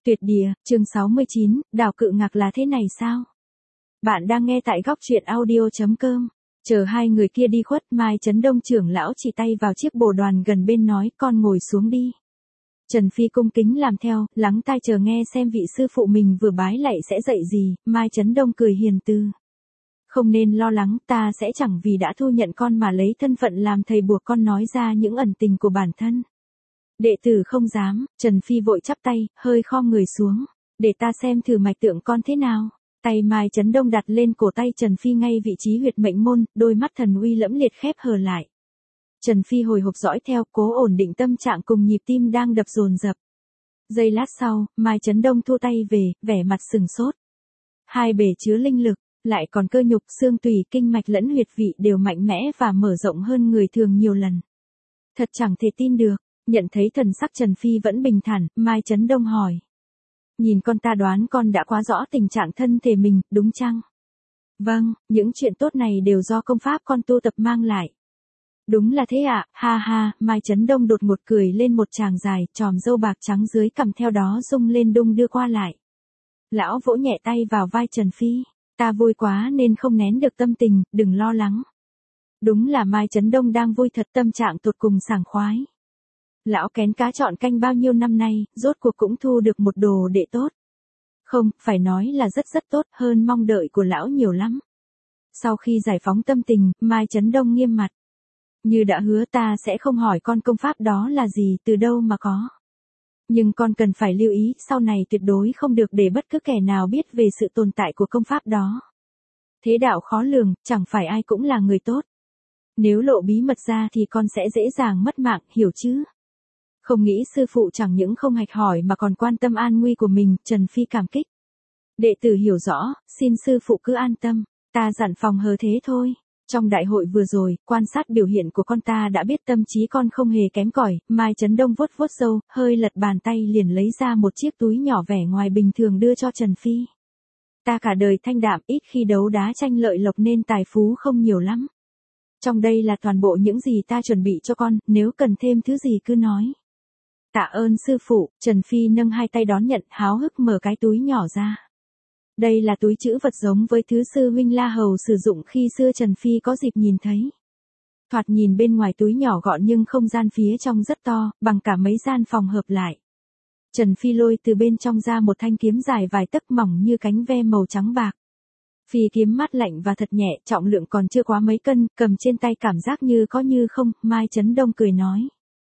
Tuyệt địa, chương 69, đào cự ngạc là thế này sao? Bạn đang nghe tại góc truyện audio.com. Chờ hai người kia đi khuất, Mai Chấn Đông trưởng lão chỉ tay vào chiếc bồ đoàn gần bên nói, con ngồi xuống đi. Trần Phi cung kính làm theo, lắng tai chờ nghe xem vị sư phụ mình vừa bái lạy sẽ dạy gì. Mai Chấn Đông cười hiền từ. Không nên lo lắng, ta sẽ chẳng vì đã thu nhận con mà lấy thân phận làm thầy buộc con nói ra những ẩn tình của bản thân. Đệ tử không dám. Trần Phi vội chắp tay, hơi khom người xuống. Để ta xem thử mạch tượng con thế nào. Tay Mai Chấn Đông đặt lên cổ tay Trần Phi ngay vị trí huyệt mệnh môn, đôi mắt thần uy lẫm liệt khép hờ lại. Trần Phi hồi hộp dõi theo, cố ổn định tâm trạng cùng nhịp tim đang đập dồn dập. Giây lát sau, Mai Chấn Đông thu tay về, vẻ mặt sừng sốt. Hai bể chứa linh lực, lại còn cơ nhục, xương tủy, kinh mạch lẫn huyệt vị đều mạnh mẽ và mở rộng hơn người thường nhiều lần. Thật chẳng thể tin được. Nhận thấy thần sắc Trần Phi vẫn bình thản, Mai Chấn Đông hỏi. Nhìn con ta đoán con đã quá rõ tình trạng thân thể mình, đúng chăng? Vâng, những chuyện tốt này đều do công pháp con tu tập mang lại. Đúng là thế ạ, ha ha. Mai Chấn Đông đột ngột cười lên một tràng dài, tròm râu bạc trắng dưới cằm theo đó rung lên đung đưa qua lại. Lão vỗ nhẹ tay vào vai Trần Phi. Ta vui quá nên không nén được tâm tình, đừng lo lắng. Đúng là Mai Chấn Đông đang vui thật, tâm trạng tột cùng sảng khoái. Lão kén cá chọn canh bao nhiêu năm nay, rốt cuộc cũng thu được một đồ đệ tốt. Không, phải nói là rất tốt, hơn mong đợi của lão nhiều lắm. Sau khi giải phóng tâm tình, Mai Chấn Đông nghiêm mặt. Như đã hứa, ta sẽ không hỏi con công pháp đó là gì, từ đâu mà có. Nhưng con cần phải lưu ý, sau này tuyệt đối không được để bất cứ kẻ nào biết về sự tồn tại của công pháp đó. Thế đạo khó lường, chẳng phải ai cũng là người tốt. Nếu lộ bí mật ra thì con sẽ dễ dàng mất mạng, hiểu chứ? Không nghĩ sư phụ chẳng những không hạch hỏi mà còn quan tâm an nguy của mình, Trần Phi cảm kích. Đệ tử hiểu rõ, xin sư phụ cứ an tâm, ta dặn phòng hờ thế thôi. Trong đại hội vừa rồi, quan sát biểu hiện của con ta đã biết tâm trí con không hề kém cỏi. Mai Chấn Đông vuốt râu, hơi lật bàn tay liền lấy ra một chiếc túi nhỏ vẻ ngoài bình thường đưa cho Trần Phi. Ta cả đời thanh đạm, ít khi đấu đá tranh lợi lộc nên tài phú không nhiều lắm. Trong đây là toàn bộ những gì ta chuẩn bị cho con, nếu cần thêm thứ gì cứ nói. Tạ ơn sư phụ. Trần Phi nâng hai tay đón nhận, háo hức mở cái túi nhỏ ra. Đây là túi trữ vật giống với thứ sư huynh La Hầu sử dụng khi xưa, Trần Phi có dịp nhìn thấy. Thoạt nhìn bên ngoài túi nhỏ gọn nhưng không gian phía trong rất to, bằng cả mấy gian phòng hợp lại. Trần Phi lôi từ bên trong ra một thanh kiếm dài vài tấc mỏng như cánh ve màu trắng bạc. Phi kiếm mát lạnh và thật nhẹ, trọng lượng còn chưa quá mấy cân, cầm trên tay cảm giác như có như không. Mai Chấn Đông cười nói.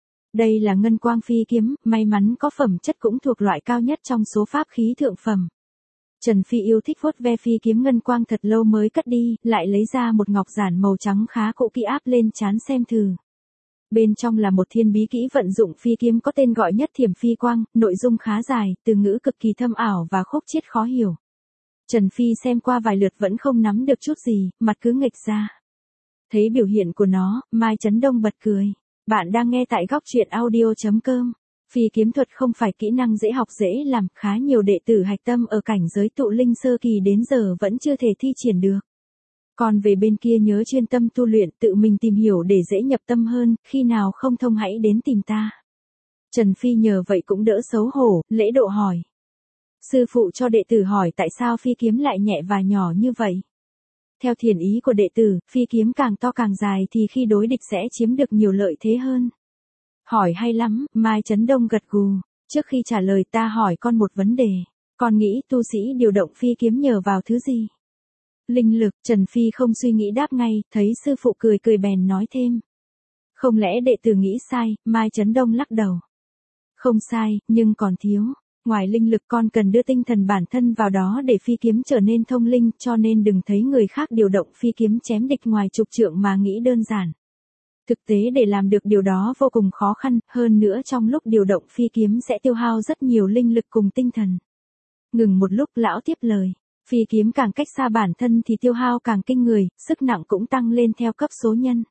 Đây là ngân quang phi kiếm, may mắn có phẩm chất cũng thuộc loại cao nhất trong số pháp khí thượng phẩm. Trần Phi yêu thích vuốt ve phi kiếm ngân quang thật lâu mới cất đi, lại lấy ra một ngọc giản màu trắng khá cũ kỹ áp lên trán xem thử. Bên trong là một thiên bí kỹ vận dụng phi kiếm có tên gọi Nhất Thiểm Phi Quang, nội dung khá dài, từ ngữ cực kỳ thâm ảo và khúc chiết khó hiểu. Trần Phi xem qua vài lượt vẫn không nắm được chút gì, mặt cứ nghệch ra. Thấy biểu hiện của nó, Mai Chấn Đông bật cười. Bạn đang nghe tại góc truyện audio.com. Phi kiếm thuật không phải kỹ năng dễ học dễ làm, khá nhiều đệ tử hạch tâm ở cảnh giới tụ linh sơ kỳ đến giờ vẫn chưa thể thi triển được. Còn về bên kia nhớ chuyên tâm tu luyện, tự mình tìm hiểu để dễ nhập tâm hơn, khi nào không thông hãy đến tìm ta. Trần Phi nhờ vậy cũng đỡ xấu hổ, lễ độ hỏi. Sư phụ cho đệ tử hỏi tại sao phi kiếm lại nhẹ và nhỏ như vậy. Theo thiền ý của đệ tử, phi kiếm càng to càng dài thì khi đối địch sẽ chiếm được nhiều lợi thế hơn. Hỏi hay lắm, Mai Chấn Đông gật gù. Trước khi trả lời ta hỏi con một vấn đề. Con nghĩ tu sĩ điều động phi kiếm nhờ vào thứ gì? Linh lực. Trần Phi không suy nghĩ đáp ngay, thấy sư phụ cười bèn nói thêm. Không lẽ đệ tử nghĩ sai? Mai Chấn Đông lắc đầu. Không sai, nhưng còn thiếu. Ngoài linh lực con cần đưa tinh thần bản thân vào đó để phi kiếm trở nên thông linh, cho nên đừng thấy người khác điều động phi kiếm chém địch ngoài chục trượng mà nghĩ đơn giản. Thực tế để làm được điều đó vô cùng khó khăn, hơn nữa trong lúc điều động phi kiếm sẽ tiêu hao rất nhiều linh lực cùng tinh thần. Ngừng một lúc lão tiếp lời, phi kiếm càng cách xa bản thân thì tiêu hao càng kinh người, sức nặng cũng tăng lên theo cấp số nhân.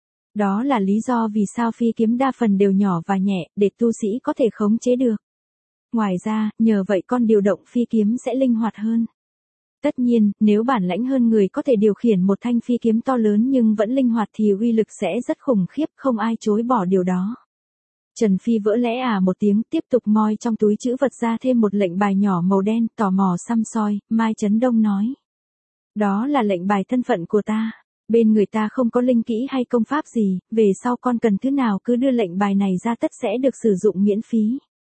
Đó là lý do vì sao phi kiếm đa phần đều nhỏ và nhẹ, để tu sĩ có thể khống chế được. Ngoài ra, nhờ vậy con điều động phi kiếm sẽ linh hoạt hơn. Tất nhiên, nếu bản lãnh hơn người có thể điều khiển một thanh phi kiếm to lớn nhưng vẫn linh hoạt thì uy lực sẽ rất khủng khiếp, không ai chối bỏ điều đó. Trần Phi vỡ lẽ một tiếng, tiếp tục moi trong túi trữ vật ra thêm một lệnh bài nhỏ màu đen, tò mò săm soi, Mai Chấn Đông nói. Đó là lệnh bài thân phận của ta. Bên người ta không có linh kỹ hay công pháp gì, về sau con cần thứ nào cứ đưa lệnh bài này ra tất sẽ được sử dụng miễn phí.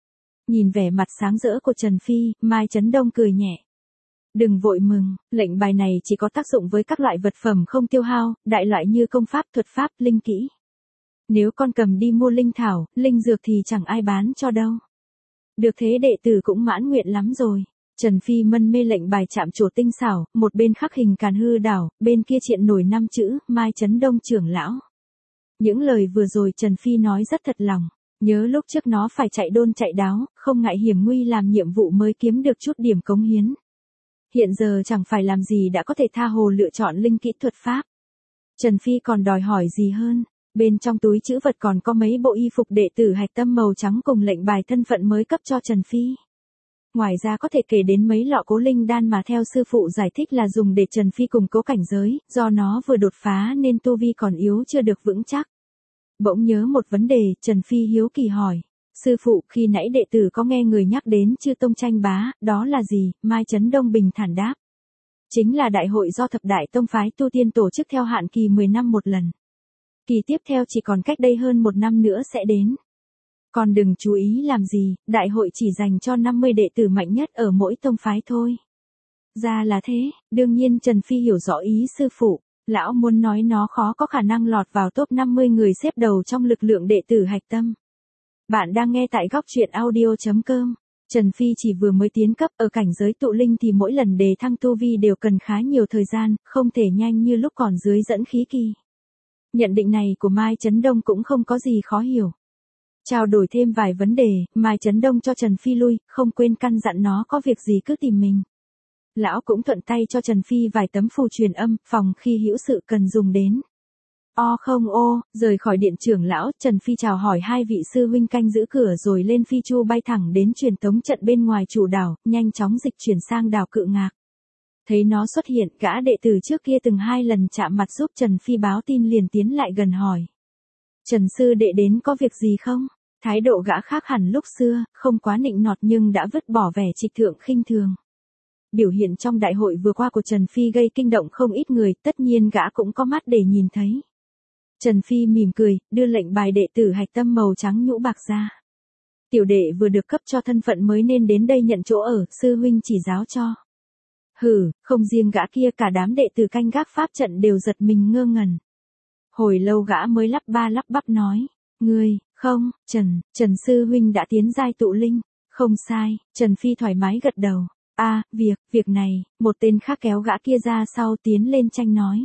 Nhìn vẻ mặt sáng rỡ của Trần Phi, Mai Chấn Đông cười nhẹ. Đừng vội mừng, lệnh bài này chỉ có tác dụng với các loại vật phẩm không tiêu hao, đại loại như công pháp, thuật pháp, linh kỹ. Nếu con cầm đi mua linh thảo, linh dược thì chẳng ai bán cho đâu. Được thế đệ tử cũng mãn nguyện lắm rồi. Trần Phi mân mê lệnh bài chạm trổ tinh xảo, một bên khắc hình Càn Hư đảo, bên kia triện nổi 5 chữ, Mai Chấn Đông trưởng lão. Những lời vừa rồi Trần Phi nói rất thật lòng. Nhớ lúc trước nó phải chạy đôn chạy đáo, không ngại hiểm nguy làm nhiệm vụ mới kiếm được chút điểm cống hiến. Hiện giờ chẳng phải làm gì đã có thể tha hồ lựa chọn linh kỹ thuật pháp. Trần Phi còn đòi hỏi gì hơn. Bên trong túi trữ vật còn có mấy bộ y phục đệ tử hạch tâm màu trắng cùng lệnh bài thân phận mới cấp cho Trần Phi. Ngoài ra có thể kể đến mấy lọ cố linh đan mà theo sư phụ giải thích là dùng để Trần Phi củng cố cảnh giới, do nó vừa đột phá nên tu vi còn yếu chưa được vững chắc. Bỗng nhớ một vấn đề, Trần Phi hiếu kỳ hỏi. Sư phụ, khi nãy đệ tử có nghe người nhắc đến Chư Tông tranh bá, đó là gì? Mai Chấn Đông bình thản đáp. Chính là đại hội do thập đại tông phái tu tiên tổ chức theo hạn kỳ 10 năm một lần. Kỳ tiếp theo chỉ còn cách đây hơn 1 năm nữa sẽ đến. Còn đừng chú ý làm gì, đại hội chỉ dành cho 50 đệ tử mạnh nhất ở mỗi tông phái thôi. Ra là thế, đương nhiên Trần Phi hiểu rõ ý sư phụ, lão muốn nói nó khó có khả năng lọt vào top 50 người xếp đầu trong lực lượng đệ tử hạch tâm. Bạn đang nghe tại góc truyện audio.com. Trần Phi chỉ vừa mới tiến cấp ở cảnh giới tụ linh thì mỗi lần đề thăng tu vi đều cần khá nhiều thời gian, không thể nhanh như lúc còn dưới dẫn khí kỳ. Nhận định này của Mai Chấn Đông cũng không có gì khó hiểu. Trao đổi thêm vài vấn đề, Mai Chấn Đông cho Trần Phi lui, không quên căn dặn nó có việc gì cứ tìm mình. Lão cũng thuận tay cho Trần Phi vài tấm phù truyền âm, phòng khi hữu sự cần dùng đến. Rời khỏi điện trưởng lão, Trần Phi chào hỏi 2 vị sư huynh canh giữ cửa rồi lên phi chu bay thẳng đến truyền tống trận bên ngoài chủ đảo, nhanh chóng dịch chuyển sang đảo Cự Ngạc. Thấy nó xuất hiện, gã đệ tử trước kia từng 2 lần chạm mặt giúp Trần Phi báo tin liền tiến lại gần hỏi. Trần sư đệ đến có việc gì không? Thái độ gã khác hẳn lúc xưa, không quá nịnh nọt nhưng đã vứt bỏ vẻ trịch thượng khinh thường. Biểu hiện trong đại hội vừa qua của Trần Phi gây kinh động không ít người, tất nhiên gã cũng có mắt để nhìn thấy. Trần Phi mỉm cười, đưa lệnh bài đệ tử hạch tâm màu trắng nhũ bạc ra. Tiểu đệ vừa được cấp cho thân phận mới nên đến đây nhận chỗ ở, sư huynh chỉ giáo cho. Hừ, không riêng gã kia cả đám đệ tử canh gác pháp trận đều giật mình ngơ ngẩn. Hồi lâu gã mới lắp ba lắp bắp nói. Ngươi, không, Trần sư huynh đã tiến giai tụ linh. Không sai, Trần Phi thoải mái gật đầu. Việc này, một tên khác kéo gã kia ra sau tiến lên tranh nói.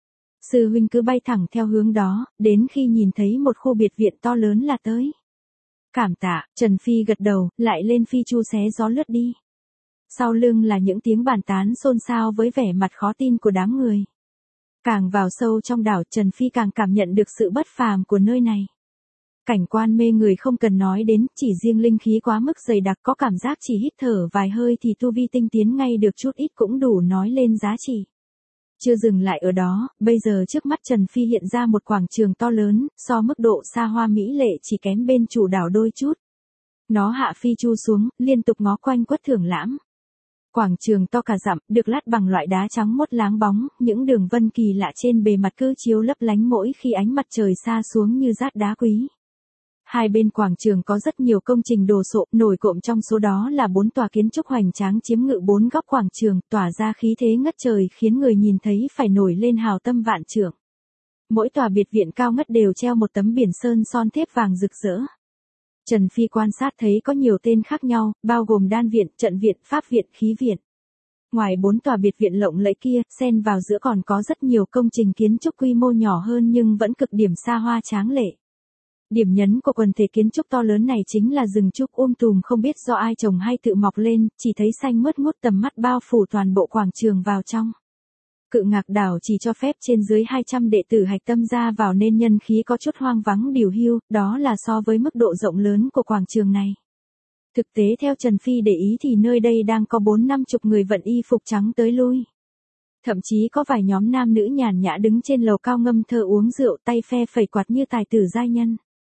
Sư huynh cứ bay thẳng theo hướng đó, đến khi nhìn thấy một khu biệt viện to lớn là tới. Cảm tạ, Trần Phi gật đầu, lại lên phi chu xé gió lướt đi. Sau lưng là những tiếng bàn tán xôn xao với vẻ mặt khó tin của đám người. Càng vào sâu trong đảo, Trần Phi càng cảm nhận được sự bất phàm của nơi này. Cảnh quan mê người không cần nói đến, chỉ riêng linh khí quá mức dày đặc có cảm giác chỉ hít thở vài hơi thì tu vi tinh tiến ngay được chút ít cũng đủ nói lên giá trị. Chưa dừng lại ở đó, bây giờ trước mắt Trần Phi hiện ra một quảng trường to lớn, so mức độ xa hoa mỹ lệ chỉ kém bên chủ đảo đôi chút. Nó hạ phi chu xuống, liên tục ngó quanh quất thưởng lãm. Quảng trường to cả dặm, được lát bằng loại đá trắng mốt láng bóng, những đường vân kỳ lạ trên bề mặt cứ chiếu lấp lánh mỗi khi ánh mặt trời xa xuống như dát đá quý. Hai bên quảng trường có rất nhiều công trình đồ sộ, nổi cộm trong số đó là 4 tòa kiến trúc hoành tráng chiếm ngự 4 góc quảng trường, tỏa ra khí thế ngất trời khiến người nhìn thấy phải nổi lên hào tâm vạn trượng. Mỗi tòa biệt viện cao ngất đều treo một tấm biển sơn son thép vàng rực rỡ. Trần Phi quan sát thấy có nhiều tên khác nhau, bao gồm đan viện, trận viện, pháp viện, khí viện. Ngoài 4 tòa biệt viện lộng lẫy kia, xen vào giữa còn có rất nhiều công trình kiến trúc quy mô nhỏ hơn nhưng vẫn cực điểm xa hoa tráng lệ. Điểm nhấn của quần thể kiến trúc to lớn này chính là rừng trúc tùm không biết do ai trồng hay tự mọc lên, chỉ thấy xanh mướt ngút tầm mắt bao phủ toàn bộ quảng trường vào trong. Cự Ngạc đảo chỉ cho phép trên dưới 200 đệ tử hạch tâm ra vào nên nhân khí có chút hoang vắng điều hưu, đó là so với mức độ rộng lớn của quảng trường này. Thực tế theo Trần Phi để ý thì nơi đây đang có 4-50 người vận y phục trắng tới lui. Thậm chí có vài nhóm nam nữ nhàn nhã đứng trên lầu cao ngâm thơ uống rượu tay phe phẩy quạt như tài tử giai nhân.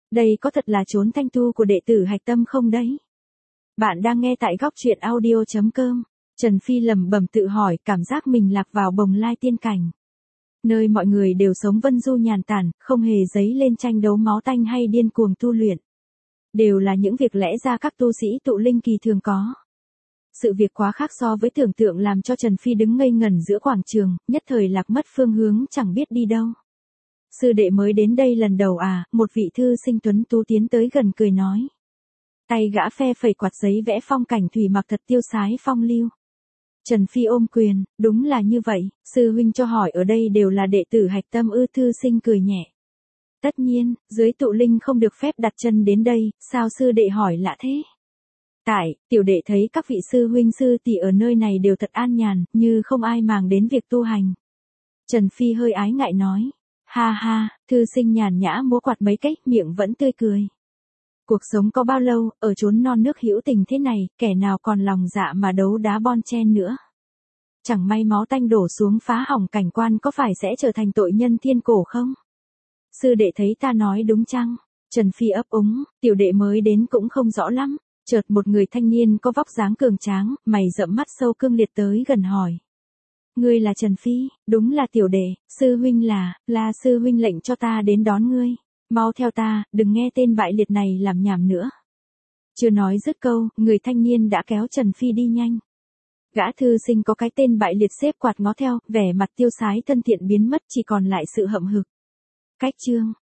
Đây có thật là chốn thanh tu của đệ tử Hạch Tâm không đấy? Bạn đang nghe tại góc truyện audio.com. Trần Phi lẩm bẩm tự hỏi, cảm giác mình lạc vào bồng lai tiên cảnh. Nơi mọi người đều sống vân du nhàn tản, không hề dấy lên tranh đấu máu tanh hay điên cuồng tu luyện. Đều là những việc lẽ ra các tu sĩ tụ linh kỳ thường có. Sự việc quá khác so với tưởng tượng làm cho Trần Phi đứng ngây ngẩn giữa quảng trường, nhất thời lạc mất phương hướng chẳng biết đi đâu. Sư đệ mới đến đây lần đầu à? Một vị thư sinh tuấn tú tiến tới gần cười nói. Tay gã phe phẩy quạt giấy vẽ phong cảnh thủy mặc thật tiêu sái phong lưu. Trần Phi ôm quyền, đúng là như vậy, sư huynh cho hỏi ở đây đều là đệ tử Hạch Tâm ư? Thư sinh cười nhẹ. Tất nhiên, dưới tụ linh không được phép đặt chân đến đây, sao sư đệ hỏi lạ thế? Tại, tiểu đệ thấy các vị sư huynh sư tỷ ở nơi này đều thật an nhàn, như không ai màng đến việc tu hành. Trần Phi hơi ái ngại nói. Ha ha, thư sinh nhàn nhã múa quạt mấy cách, miệng vẫn tươi cười. Cuộc sống có bao lâu, ở chốn non nước hữu tình thế này, kẻ nào còn lòng dạ mà đấu đá bon chen nữa. Chẳng may máu tanh đổ xuống phá hỏng cảnh quan có phải sẽ trở thành tội nhân thiên cổ không? Sư đệ thấy ta nói đúng chăng? Trần Phi ấp úng, tiểu đệ mới đến cũng không rõ lắm. Chợt một người thanh niên có vóc dáng cường tráng, mày rậm mắt sâu cương liệt tới gần hỏi. Ngươi là Trần Phi? Đúng là tiểu đệ, sư huynh là sư huynh lệnh cho ta đến đón ngươi. Mau theo ta, đừng nghe tên bại liệt này làm nhảm nữa. Chưa nói dứt câu, người thanh niên đã kéo Trần Phi đi nhanh. Gã thư sinh có cái tên bại liệt xếp quạt ngó theo, vẻ mặt tiêu sái thân thiện biến mất chỉ còn lại sự hậm hực. Cách chương,